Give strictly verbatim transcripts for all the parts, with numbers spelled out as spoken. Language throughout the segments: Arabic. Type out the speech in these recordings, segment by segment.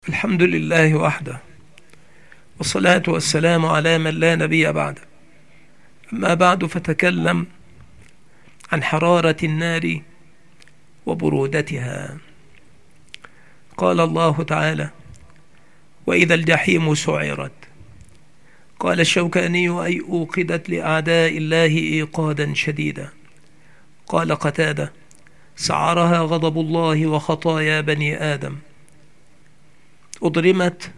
الحمد لله وحده، والصلاة والسلام على من لا نبي بعده. أما بعد، فتكلم عن حرارة النار وبرودتها. قال الله تعالى: وإذا الجحيم سعرت. قال الشوكاني: أي أوقدت لأعداء الله إيقادا شديدا. قال قتادة: سعرها غضب الله وخطايا بني آدم. أضرمت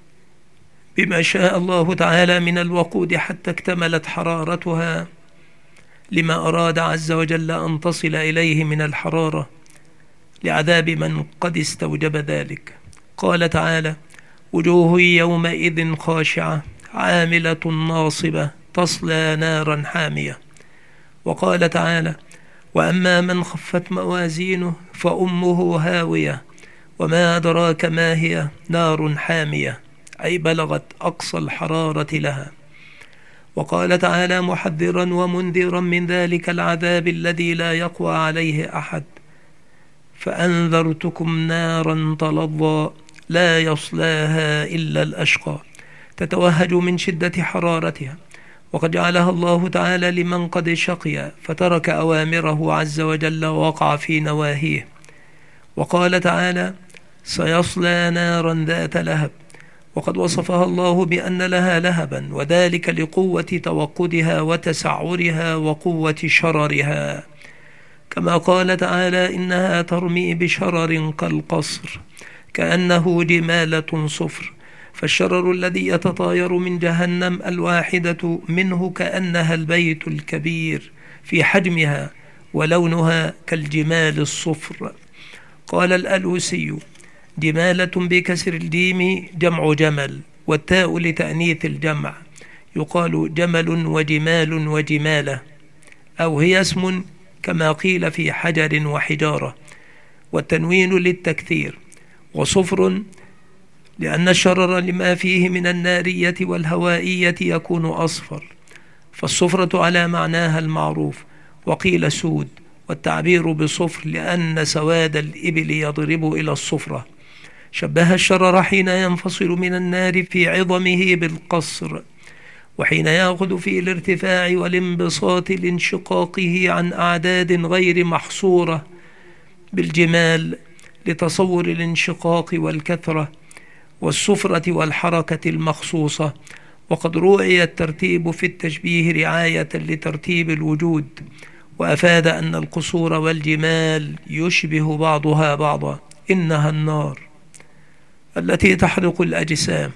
بما شاء الله تعالى من الوقود حتى اكتملت حرارتها لما أراد عز وجل أن تصل إليه من الحرارة لعذاب من قد استوجب ذلك. قال تعالى: وجوه يومئذ خاشعة عاملة ناصبة تصلى نارا حامية. وقال تعالى: وأما من خفت موازينه فأمه هاوية وما أدراك ما هي نار حامية، أي بلغت أقصى الحرارة لها. وقال تعالى محذرا ومنذرا من ذلك العذاب الذي لا يقوى عليه أحد: فأنذرتكم نارا تلظى لا يصلاها إلا الأشقى، تتوهج من شدة حرارتها، وقد جعلها الله تعالى لمن قد شقي فترك أوامره عز وجل ووقع في نواهيه. وقال تعالى: سيصلى نارا ذات لهب، وقد وصفها الله بأن لها لهبا، وذلك لقوة توقدها وتسعرها وقوة شررها. كما قال تعالى: إنها ترمي بشرر كالقصر كأنه جمالة صفر. فالشرر الذي يتطاير من جهنم الواحدة منه كأنها البيت الكبير في حجمها ولونها كالجمال الصفر. قال الألوسي: جمالة بكسر الجيم جمع جمل، والتاء لتأنيث الجمع، يقال جمل وجمال وجمالة، أو هي اسم كما قيل في حجر وحجارة، والتنوين للتكثير. وصفر لأن الشرر لما فيه من النارية والهوائية يكون أصفر، فالصفرة على معناها المعروف. وقيل سود، والتعبير بصفر لأن سواد الإبل يضرب إلى الصفرة. شبه الشرر حين ينفصل من النار في عظمه بالقصر، وحين يأخذ في الارتفاع والانبساط لانشقاقه عن أعداد غير محصورة بالجمال لتصور الانشقاق والكثرة والسفرة والحركة المخصوصة. وقد رؤي الترتيب في التشبيه رعاية لترتيب الوجود، وأفاد أن القصور والجمال يشبه بعضها بعضا. إنها النار التي تحرق الأجسام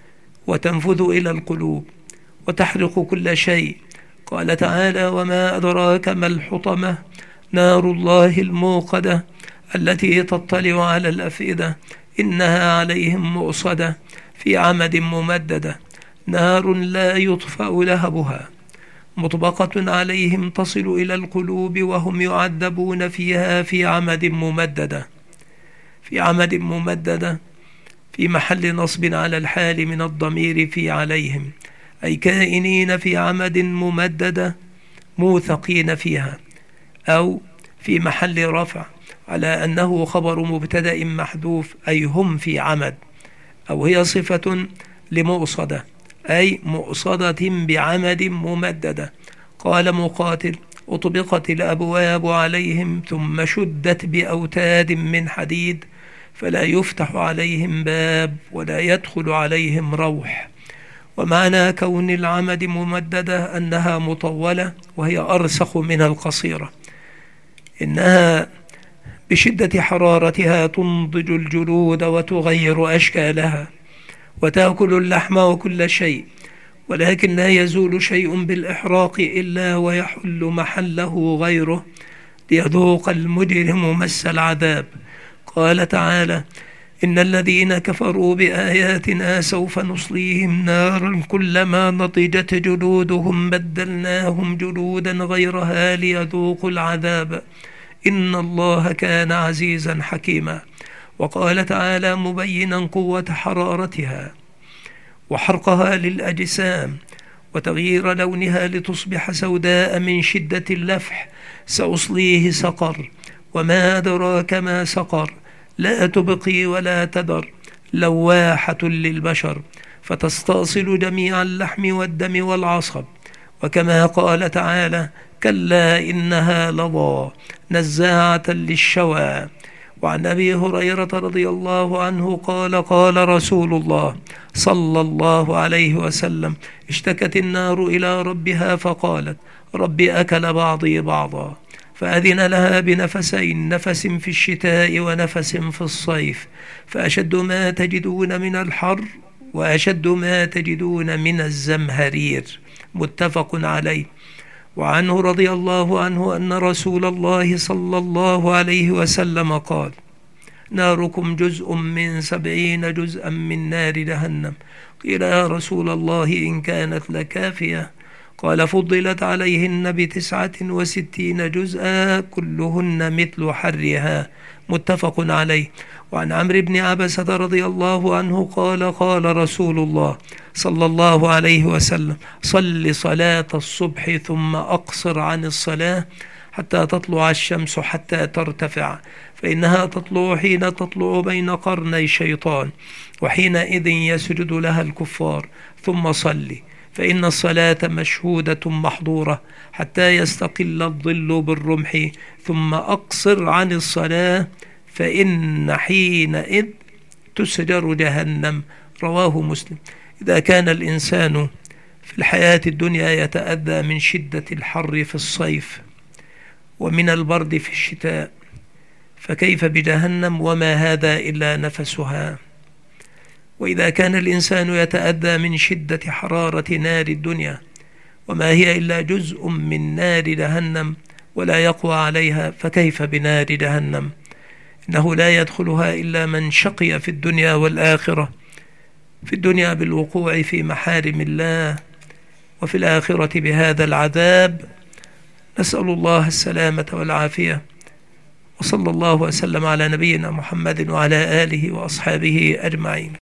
وتنفذ إلى القلوب وتحرق كل شيء. قال تعالى: وما أدراك ما الحطمة، نار الله الموقدة التي تطلع على الأفئدة، إنها عليهم مؤصدة في عمد ممددة، نار لا يطفأ لهبها، مطبقة عليهم تصل إلى القلوب وهم يعذبون فيها في عمد ممددة. في عمد ممددة في محل نصب على الحال من الضمير في عليهم، أي كائنين في عمد ممددة موثقين فيها، أو في محل رفع على أنه خبر مبتدأ محذوف، أي هم في عمد، أو هي صفة لمؤصدة، أي مؤصدة بعمد ممددة. قال مقاتل: أطبقت الأبواب عليهم ثم شدت بأوتاد من حديد فلا يفتح عليهم باب ولا يدخل عليهم روح. ومعنى كون العمد ممددة أنها مطولة، وهي أرسخ من القصيرة. إنها بشدة حرارتها تنضج الجلود وتغير أشكالها وتأكل اللحم وكل شيء، ولكن لا يزول شيء بالإحراق إلا ويحل محله غيره ليذوق المجرم مس العذاب. قال تعالى: إن الذين كفروا بآياتنا سوف نصليهم نارا كلما نضجت جلودهم بدلناهم جلودا غيرها ليذوقوا العذاب إن الله كان عزيزا حكيما. وقال تعالى مبينا قوة حرارتها وحرقها للأجسام وتغيير لونها لتصبح سوداء من شدة اللفح: سأصليه سقر وما أدراك ما سقر، لا تبقي ولا تذر، لواحة للبشر فتستأصل جميع اللحم والدم والعصب. وكما قال تعالى: كلا إنها لظى نزاعة للشوى. وعن أبي هريرة رضي الله عنه قال: قال رسول الله صلى الله عليه وسلم: اشتكت النار إلى ربها فقالت: رب أكل بعضي بعضا، فأذن لها بنفسين، نفس في الشتاء ونفس في الصيف، فأشد ما تجدون من الحر وأشد ما تجدون من الزمهرير. متفق عليه. وعنه رضي الله عنه أن رسول الله صلى الله عليه وسلم قال: ناركم جزء من سبعين جزءا من نار جهنم. قيل: يا رسول الله إن كانت لكافية؟ قال: فضلت عليهن بتسعة وستين جزءا كلهن مثل حرها. متفق عليه. وعن عمرو بن عبسة رضي الله عنه قال: قال رسول الله صلى الله عليه وسلم: صل صلاة الصبح ثم أقصر عن الصلاة حتى تطلع الشمس حتى ترتفع، فإنها تطلع حين تطلع بين قرني شيطان، وحينئذ يسجد لها الكفار. ثم صلي، فإن الصلاة مشهودة محظورة حتى يستقل الظل بالرمح، ثم أقصر عن الصلاة فإن حينئذ تسجر جهنم. رواه مسلم. إذا كان الإنسان في الحياة الدنيا يتأذى من شدة الحر في الصيف ومن البرد في الشتاء، فكيف بجهنم وما هذا إلا نفسها؟ وإذا كان الإنسان يتأذى من شدة حرارة نار الدنيا وما هي إلا جزء من نار جهنم ولا يقوى عليها، فكيف بنار جهنم؟ إنه لا يدخلها إلا من شقي في الدنيا والآخرة، في الدنيا بالوقوع في محارم الله، وفي الآخرة بهذا العذاب. نسأل الله السلامة والعافية. وصلى الله وسلم على نبينا محمد وعلى آله وأصحابه أجمعين.